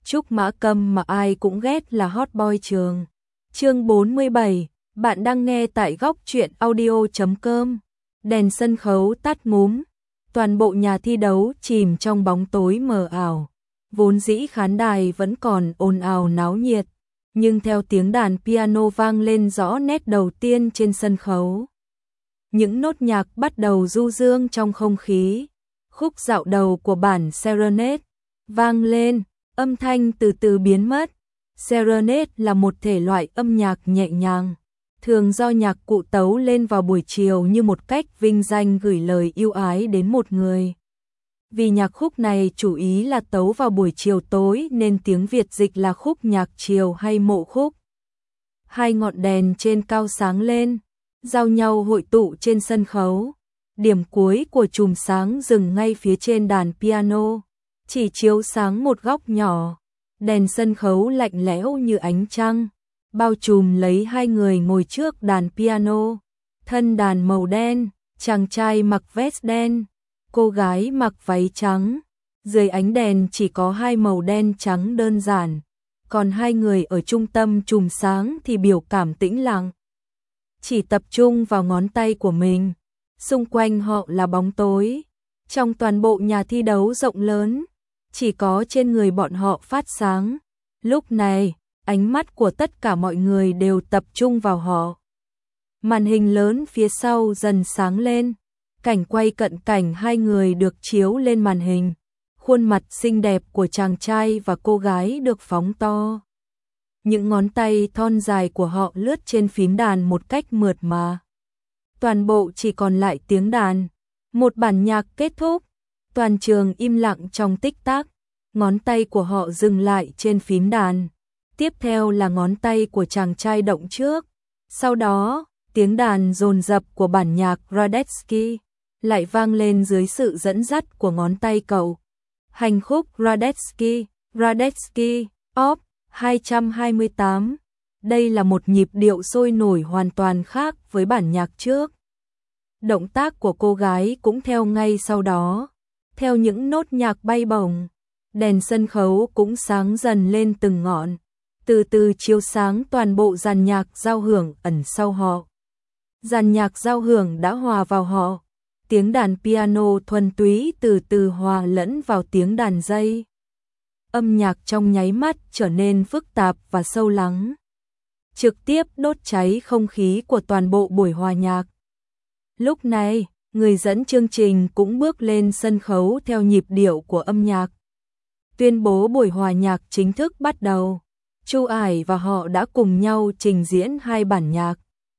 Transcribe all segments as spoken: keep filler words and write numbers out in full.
Trúc Mã Câm mà ai cũng ghét là hot boy trường. Chương bốn mươi bảy, bạn đang nghe tại góc truyện audio chấm com. Đèn sân khấu tắt ngúm, toàn bộ nhà thi đấu chìm trong bóng tối mờ ảo. Vốn dĩ khán đài vẫn còn ồn ào náo nhiệt, nhưng theo tiếng đàn piano vang lên rõ nét đầu tiên trên sân khấu, những nốt nhạc bắt đầu du dương trong không khí. Khúc dạo đầu của bản Serenade vang lên, âm thanh từ từ biến mất. Serenade là một thể loại âm nhạc nhẹ nhàng, thường do nhạc cụ tấu lên vào buổi chiều như một cách vinh danh gửi lời yêu ái đến một người. Vì nhạc khúc này chủ ý là tấu vào buổi chiều tối nên tiếng Việt dịch là khúc nhạc chiều hay mộ khúc. Hai ngọn đèn trên cao sáng lên, giao nhau hội tụ trên sân khấu. Điểm cuối của chùm sáng dừng ngay phía trên đàn piano, chỉ chiếu sáng một góc nhỏ. Đèn sân khấu lạnh lẽo như ánh trăng, bao trùm lấy hai người ngồi trước đàn piano. Thân đàn màu đen, chàng trai mặc vest đen, cô gái mặc váy trắng. Dưới ánh đèn chỉ có hai màu đen trắng đơn giản, còn hai người ở trung tâm chùm sáng thì biểu cảm tĩnh lặng, chỉ tập trung vào ngón tay của mình. Xung quanh họ là bóng tối. Trong toàn bộ nhà thi đấu rộng lớn, chỉ có trên người bọn họ phát sáng. Lúc này, ánh mắt của tất cả mọi người đều tập trung vào họ. Màn hình lớn phía sau dần sáng lên, cảnh quay cận cảnh hai người được chiếu lên màn hình. Khuôn mặt xinh đẹp của chàng trai và cô gái được phóng to. Những ngón tay thon dài của họ lướt trên phím đàn một cách mượt mà. Toàn bộ chỉ còn lại tiếng đàn. Một bản nhạc kết thúc, toàn trường im lặng trong tích tắc. Ngón tay của họ dừng lại trên phím đàn. Tiếp theo là ngón tay của chàng trai động trước. Sau đó, tiếng đàn dồn dập của bản nhạc Radetzky lại vang lên dưới sự dẫn dắt của ngón tay cậu. Hành khúc Radetzky, Radetzky, op. hai trăm hai mươi tám. Đây là một nhịp điệu sôi nổi hoàn toàn khác với bản nhạc trước. Động tác của cô gái cũng theo ngay sau đó. Theo những nốt nhạc bay bổng, đèn sân khấu cũng sáng dần lên từng ngọn, từ từ chiếu sáng toàn bộ dàn nhạc giao hưởng ẩn sau họ. Dàn nhạc giao hưởng đã hòa vào họ. Tiếng đàn piano thuần túy từ từ hòa lẫn vào tiếng đàn dây. Âm nhạc trong nháy mắt trở nên phức tạp và sâu lắng, trực tiếp đốt cháy không khí của toàn bộ buổi hòa nhạc. Lúc này, người dẫn chương trình cũng bước lên sân khấu theo nhịp điệu của âm nhạc, tuyên bố buổi hòa nhạc chính thức bắt đầu. Chu Ải và họ đã cùng nhau trình diễn hai bản nhạc,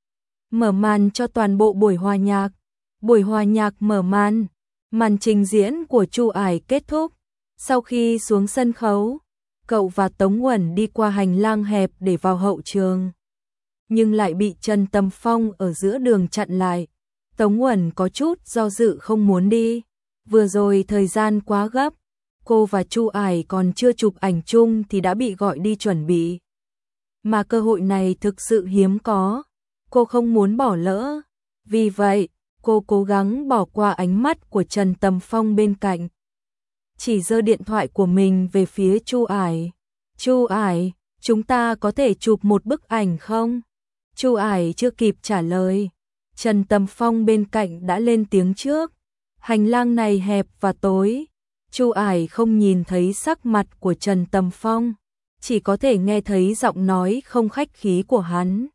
mở màn cho toàn bộ buổi hòa nhạc. Buổi hòa nhạc mở màn, màn trình diễn của Chu Ải kết thúc. Sau khi xuống sân khấu, cậu và Tống Uẩn đi qua hành lang hẹp để vào hậu trường, nhưng lại bị Trần Tầm Phong ở giữa đường chặn lại. Tống Uẩn có chút do dự không muốn đi. Vừa rồi thời gian quá gấp, cô và Chu Ải còn chưa chụp ảnh chung thì đã bị gọi đi chuẩn bị. Mà cơ hội này thực sự hiếm có, cô không muốn bỏ lỡ. Vì vậy, cô cố gắng bỏ qua ánh mắt của Trần Tầm Phong bên cạnh, chỉ giơ điện thoại của mình về phía Chu Ải. Chu Ải, chúng ta có thể chụp một bức ảnh không? Chu Ải chưa kịp trả lời, Trần Tầm Phong bên cạnh đã lên tiếng trước. Hành lang này hẹp và tối, Chu Ải không nhìn thấy sắc mặt của Trần Tầm Phong, chỉ có thể nghe thấy giọng nói không khách khí của hắn.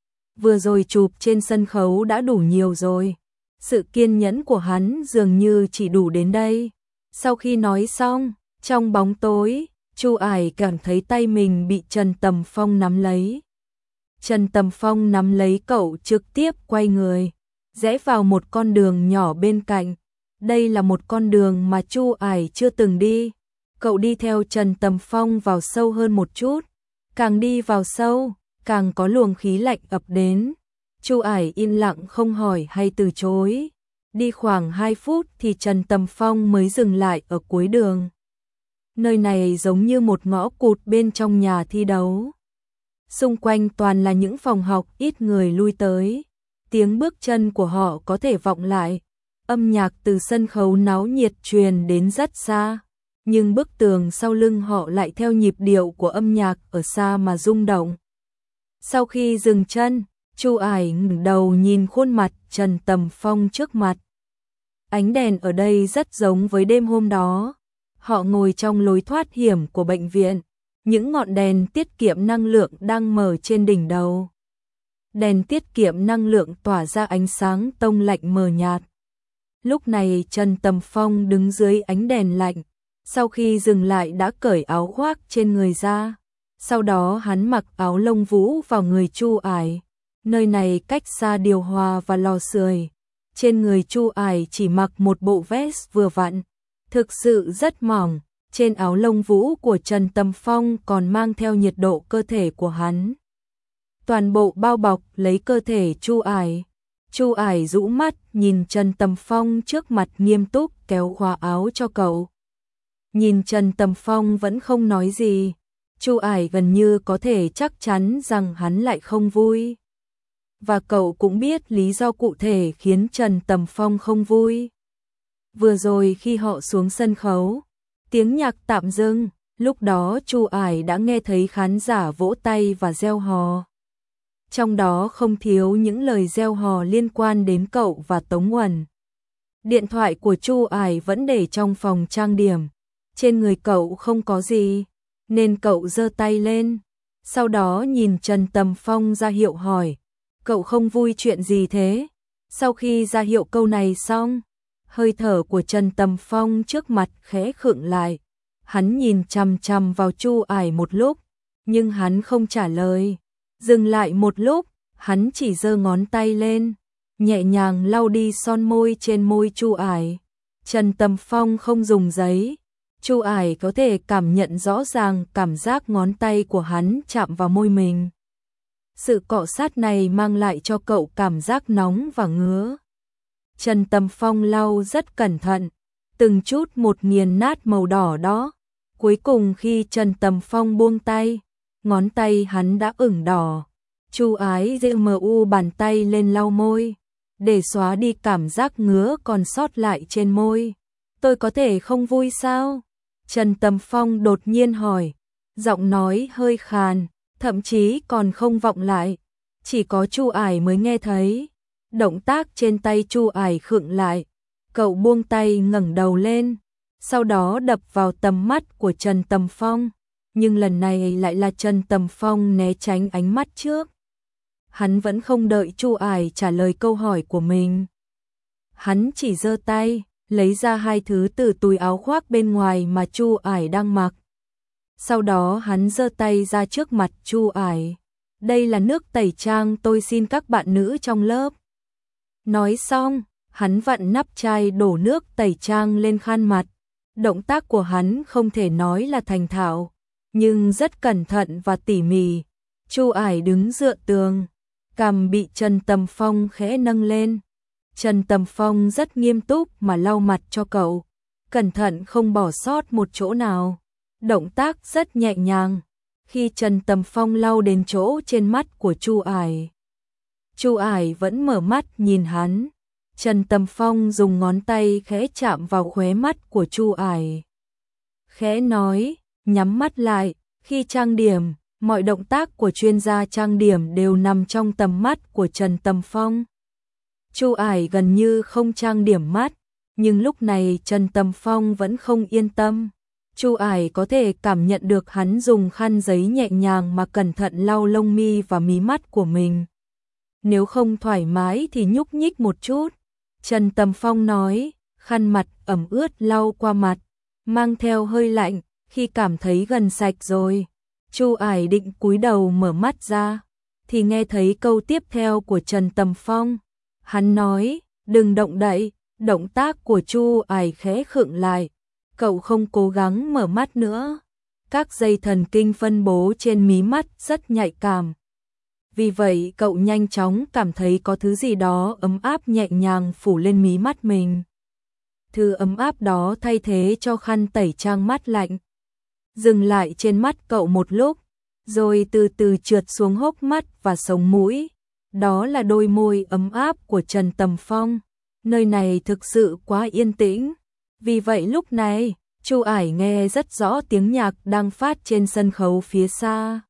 Vừa rồi chụp trên sân khấu đã đủ nhiều rồi, sự kiên nhẫn của hắn dường như chỉ đủ đến đây. Sau khi nói xong, trong bóng tối, Chu Ải cảm thấy tay mình bị Trần Tầm Phong nắm lấy. Trần Tầm Phong nắm lấy cậu trực tiếp quay người, rẽ vào một con đường nhỏ bên cạnh. Đây là một con đường mà Chu Ải chưa từng đi. Cậu đi theo Trần Tầm Phong vào sâu hơn một chút. Càng đi vào sâu, càng có luồng khí lạnh ập đến. Chu Ải im lặng không hỏi hay từ chối. Đi khoảng hai phút thì Trần Tầm Phong mới dừng lại ở cuối đường. Nơi này giống như một ngõ cụt bên trong nhà thi đấu. Xung quanh toàn là những phòng học ít người lui tới. Tiếng bước chân của họ có thể vọng lại. Âm nhạc từ sân khấu náo nhiệt truyền đến rất xa. nhưng bức tường sau lưng họ lại theo nhịp điệu của âm nhạc ở xa mà rung động. Sau khi dừng chân, Chu Ải ngẩng đầu nhìn khuôn mặt Trần Tầm Phong trước mặt. Ánh đèn ở đây rất giống với đêm hôm đó. Họ ngồi trong lối thoát hiểm của bệnh viện, những ngọn đèn tiết kiệm năng lượng đang mở trên đỉnh đầu. Đèn tiết kiệm năng lượng tỏa ra ánh sáng tông lạnh mờ nhạt. Lúc này Trần Tầm Phong đứng dưới ánh đèn lạnh, sau khi dừng lại đã cởi áo khoác trên người ra. Sau đó hắn mặc áo lông vũ vào người Chu Ải. Nơi này cách xa điều hòa và lò sưởi. Trên người Chu Ải chỉ mặc một bộ vest vừa vặn, thực sự rất mỏng. Trên áo lông vũ của Trần Tầm Phong còn mang theo nhiệt độ cơ thể của hắn. Toàn bộ bao bọc lấy cơ thể Chu Ải. Chu Ải rũ mắt nhìn Trần Tầm Phong trước mặt nghiêm túc kéo khóa áo cho cậu. Nhìn Trần Tầm Phong vẫn không nói gì. Chu Ải gần như có thể chắc chắn rằng hắn lại không vui. Và cậu cũng biết lý do cụ thể khiến Trần Tầm Phong không vui. Vừa rồi khi họ xuống sân khấu, tiếng nhạc tạm dừng, lúc đó Chu Ải đã nghe thấy khán giả vỗ tay và reo hò. Trong đó không thiếu những lời reo hò liên quan đến cậu và Tống Uẩn. Điện thoại của Chu Ải vẫn để trong phòng trang điểm. Trên người cậu không có gì, nên cậu giơ tay lên. Sau đó nhìn Trần Tầm Phong ra hiệu hỏi, cậu không vui chuyện gì thế? Sau khi ra hiệu câu này xong, hơi thở của Trần Tầm Phong trước mặt khẽ khựng lại. Hắn nhìn chằm chằm vào Chu Ải một lúc, nhưng hắn không trả lời. Dừng lại một lúc, hắn chỉ giơ ngón tay lên, nhẹ nhàng lau đi son môi trên môi Chu Ải. Trần Tầm Phong không dùng giấy. Chu Ải có thể cảm nhận rõ ràng cảm giác ngón tay của hắn chạm vào môi mình. Sự cọ sát này mang lại cho cậu cảm giác nóng và ngứa. Trần Tầm Phong lau rất cẩn thận, từng chút một nghiền nát màu đỏ đó. Cuối cùng khi Trần Tầm Phong buông tay, ngón tay hắn đã ửng đỏ. Chu Ái giơ mu bàn tay lên lau môi, để xóa đi cảm giác ngứa còn sót lại trên môi. Tôi có thể không vui sao? Trần Tầm Phong đột nhiên hỏi, giọng nói hơi khàn, thậm chí còn không vọng lại. Chỉ có Chu Ải mới nghe thấy. Động tác trên tay Chu Ải khựng lại. Cậu buông tay ngẩng đầu lên, sau đó đập vào tầm mắt của Trần Tầm Phong. Nhưng lần này lại là Trần Tầm Phong né tránh ánh mắt trước. Hắn vẫn không đợi Chu Ải trả lời câu hỏi của mình. Hắn chỉ giơ tay, lấy ra hai thứ từ túi áo khoác bên ngoài mà Chu Ải đang mặc. Sau đó hắn giơ tay ra trước mặt Chu Ải. Đây là nước tẩy trang tôi xin các bạn nữ trong lớp. Nói xong, hắn vặn nắp chai đổ nước tẩy trang lên khăn mặt. Động tác của hắn không thể nói là thành thạo, nhưng rất cẩn thận và tỉ mỉ. Chu Ải đứng dựa tường, cằm bị Trần Tầm Phong khẽ nâng lên. Trần Tầm Phong rất nghiêm túc mà lau mặt cho cậu, cẩn thận không bỏ sót một chỗ nào. Động tác rất nhẹ nhàng. Khi Trần Tầm Phong lau đến chỗ trên mắt của Chu Ải, Chu Ải vẫn mở mắt nhìn hắn. Trần Tầm Phong dùng ngón tay khẽ chạm vào khóe mắt của Chu Ải. Khẽ nói, nhắm mắt lại. Khi trang điểm, mọi động tác của chuyên gia trang điểm đều nằm trong tầm mắt của Trần Tầm Phong. Chu Ải gần như không trang điểm mắt, nhưng lúc này Trần Tầm Phong vẫn không yên tâm. Chu Ải có thể cảm nhận được hắn dùng khăn giấy nhẹ nhàng mà cẩn thận lau lông mi và mí mắt của mình. Nếu không thoải mái thì nhúc nhích một chút. Trần Tầm Phong nói, khăn mặt ẩm ướt lau qua mặt, mang theo hơi lạnh. Khi cảm thấy gần sạch rồi, Chu Ải định cúi đầu mở mắt ra, thì nghe thấy câu tiếp theo của Trần Tầm Phong. Hắn nói, đừng động đậy. Động tác của Chu Ải khẽ khựng lại. Cậu không cố gắng mở mắt nữa. Các dây thần kinh phân bố trên mí mắt rất nhạy cảm. Vì vậy cậu nhanh chóng cảm thấy có thứ gì đó ấm áp nhẹ nhàng phủ lên mí mắt mình. Thứ ấm áp đó thay thế cho khăn tẩy trang mát lạnh. Dừng lại trên mắt cậu một lúc, rồi từ từ trượt xuống hốc mắt và sống mũi. Đó là đôi môi ấm áp của Trần Tầm Phong. Nơi này thực sự quá yên tĩnh. Vì vậy lúc này, Chu Ải nghe rất rõ tiếng nhạc đang phát trên sân khấu phía xa.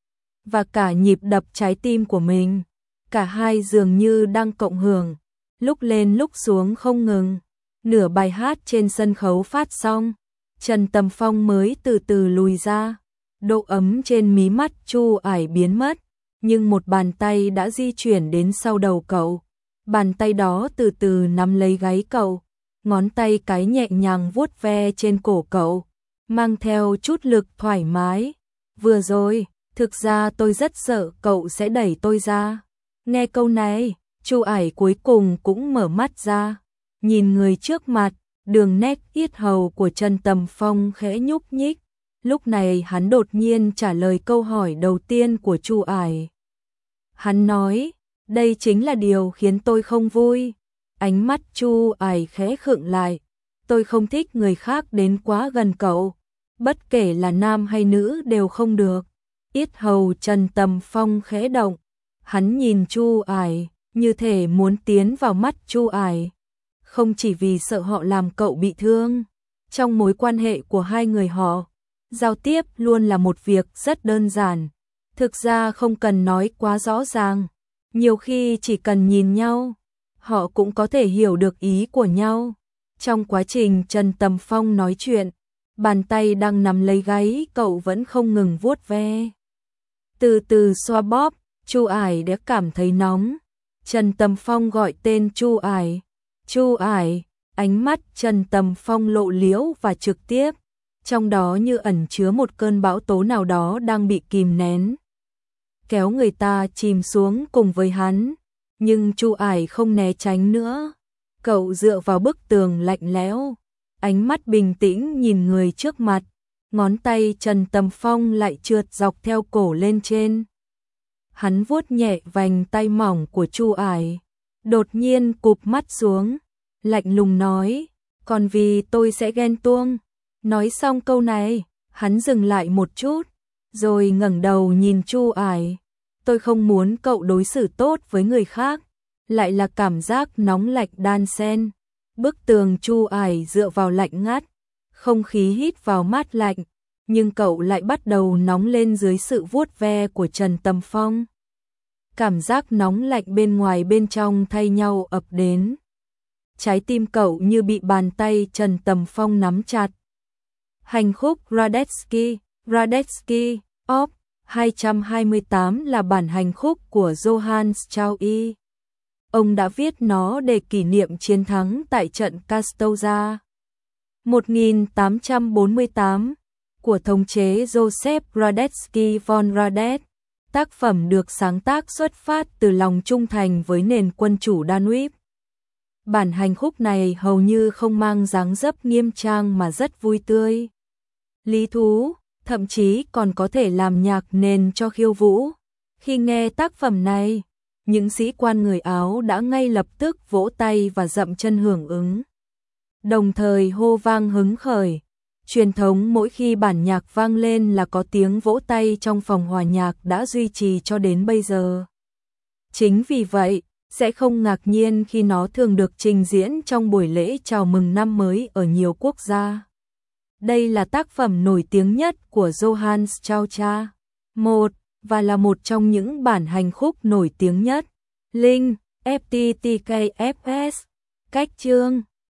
Và cả nhịp đập trái tim của mình. Cả hai dường như đang cộng hưởng. Lúc lên lúc xuống không ngừng. Nửa bài hát trên sân khấu phát xong. Trần Tầm Phong mới từ từ lùi ra. Độ ấm trên mí mắt Chu Ải biến mất. Nhưng một bàn tay đã di chuyển đến sau đầu cậu. Bàn tay đó từ từ nắm lấy gáy cậu. Ngón tay cái nhẹ nhàng vuốt ve trên cổ cậu. Mang theo chút lực thoải mái. Vừa rồi, thực ra tôi rất sợ cậu sẽ đẩy tôi ra. Nghe câu này, Chu Ải cuối cùng cũng mở mắt ra. Nhìn người trước mặt, đường nét yết hầu của Trần Tầm Phong khẽ nhúc nhích. Lúc này hắn đột nhiên trả lời câu hỏi đầu tiên của Chu Ải. Hắn nói, đây chính là điều khiến tôi không vui. Ánh mắt Chu Ải khẽ khựng lại. Tôi không thích người khác đến quá gần cậu. Bất kể là nam hay nữ đều không được. Yết hầu Trần Tầm Phong khẽ động. Hắn nhìn Chu Ải, như thể muốn tiến vào mắt Chu Ải. Không chỉ vì sợ họ làm cậu bị thương. Trong mối quan hệ của hai người họ, giao tiếp luôn là một việc rất đơn giản. Thực ra không cần nói quá rõ ràng. Nhiều khi chỉ cần nhìn nhau, họ cũng có thể hiểu được ý của nhau. Trong quá trình Trần Tầm Phong nói chuyện, bàn tay đang nắm lấy gáy cậu vẫn không ngừng vuốt ve. Từ từ xoa bóp, Chu Ải đã cảm thấy nóng. Trần Tầm Phong gọi tên Chu Ải. Chu Ải, ánh mắt Trần Tầm Phong lộ liễu và trực tiếp. Trong đó như ẩn chứa một cơn bão tố nào đó đang bị kìm nén. Kéo người ta chìm xuống cùng với hắn. Nhưng Chu Ải không né tránh nữa. Cậu dựa vào bức tường lạnh lẽo. Ánh mắt bình tĩnh nhìn người trước mặt. Ngón tay Trần Tầm Phong lại trượt dọc theo cổ lên trên. Hắn vuốt nhẹ vành tay mỏng của Chu Ải. Đột nhiên cụp mắt xuống. Lạnh lùng nói. Còn vì tôi sẽ ghen tuông. Nói xong câu này, hắn dừng lại một chút. Rồi ngẩng đầu nhìn Chu Ải. Tôi không muốn cậu đối xử tốt với người khác. Lại là cảm giác nóng lạnh đan xen. Bức tường Chu Ải dựa vào lạnh ngắt. Không khí hít vào mát lạnh. Nhưng cậu lại bắt đầu nóng lên dưới sự vuốt ve của Trần Tầm Phong. Cảm giác nóng lạnh bên ngoài bên trong thay nhau ập đến. Trái tim cậu như bị bàn tay Trần Tầm Phong nắm chặt. Hành khúc Radetzky, Radetzky, op. hai trăm hai mươi tám là bản hành khúc của Johann Strauss. Ông đã viết nó để kỷ niệm chiến thắng tại trận Castoza một nghìn tám trăm bốn mươi tám của thống chế Joseph Radetzky von Radet. Tác phẩm được sáng tác xuất phát từ lòng trung thành với nền quân chủ Danube. Bản hành khúc này hầu như không mang dáng dấp nghiêm trang mà rất vui tươi, lý thú, thậm chí còn có thể làm nhạc nền cho khiêu vũ. Khi nghe tác phẩm này, những sĩ quan người Áo đã ngay lập tức vỗ tay và dậm chân hưởng ứng. Đồng thời hô vang hứng khởi. Truyền thống mỗi khi bản nhạc vang lên là có tiếng vỗ tay trong phòng hòa nhạc đã duy trì cho đến bây giờ. Chính vì vậy, sẽ không ngạc nhiên khi nó thường được trình diễn trong buổi lễ chào mừng năm mới ở nhiều quốc gia. Đây là tác phẩm nổi tiếng nhất của Johann Strauss. Một, và là một trong những bản hành khúc nổi tiếng nhất. Link, ép tê tê ca ép ét, cách chương.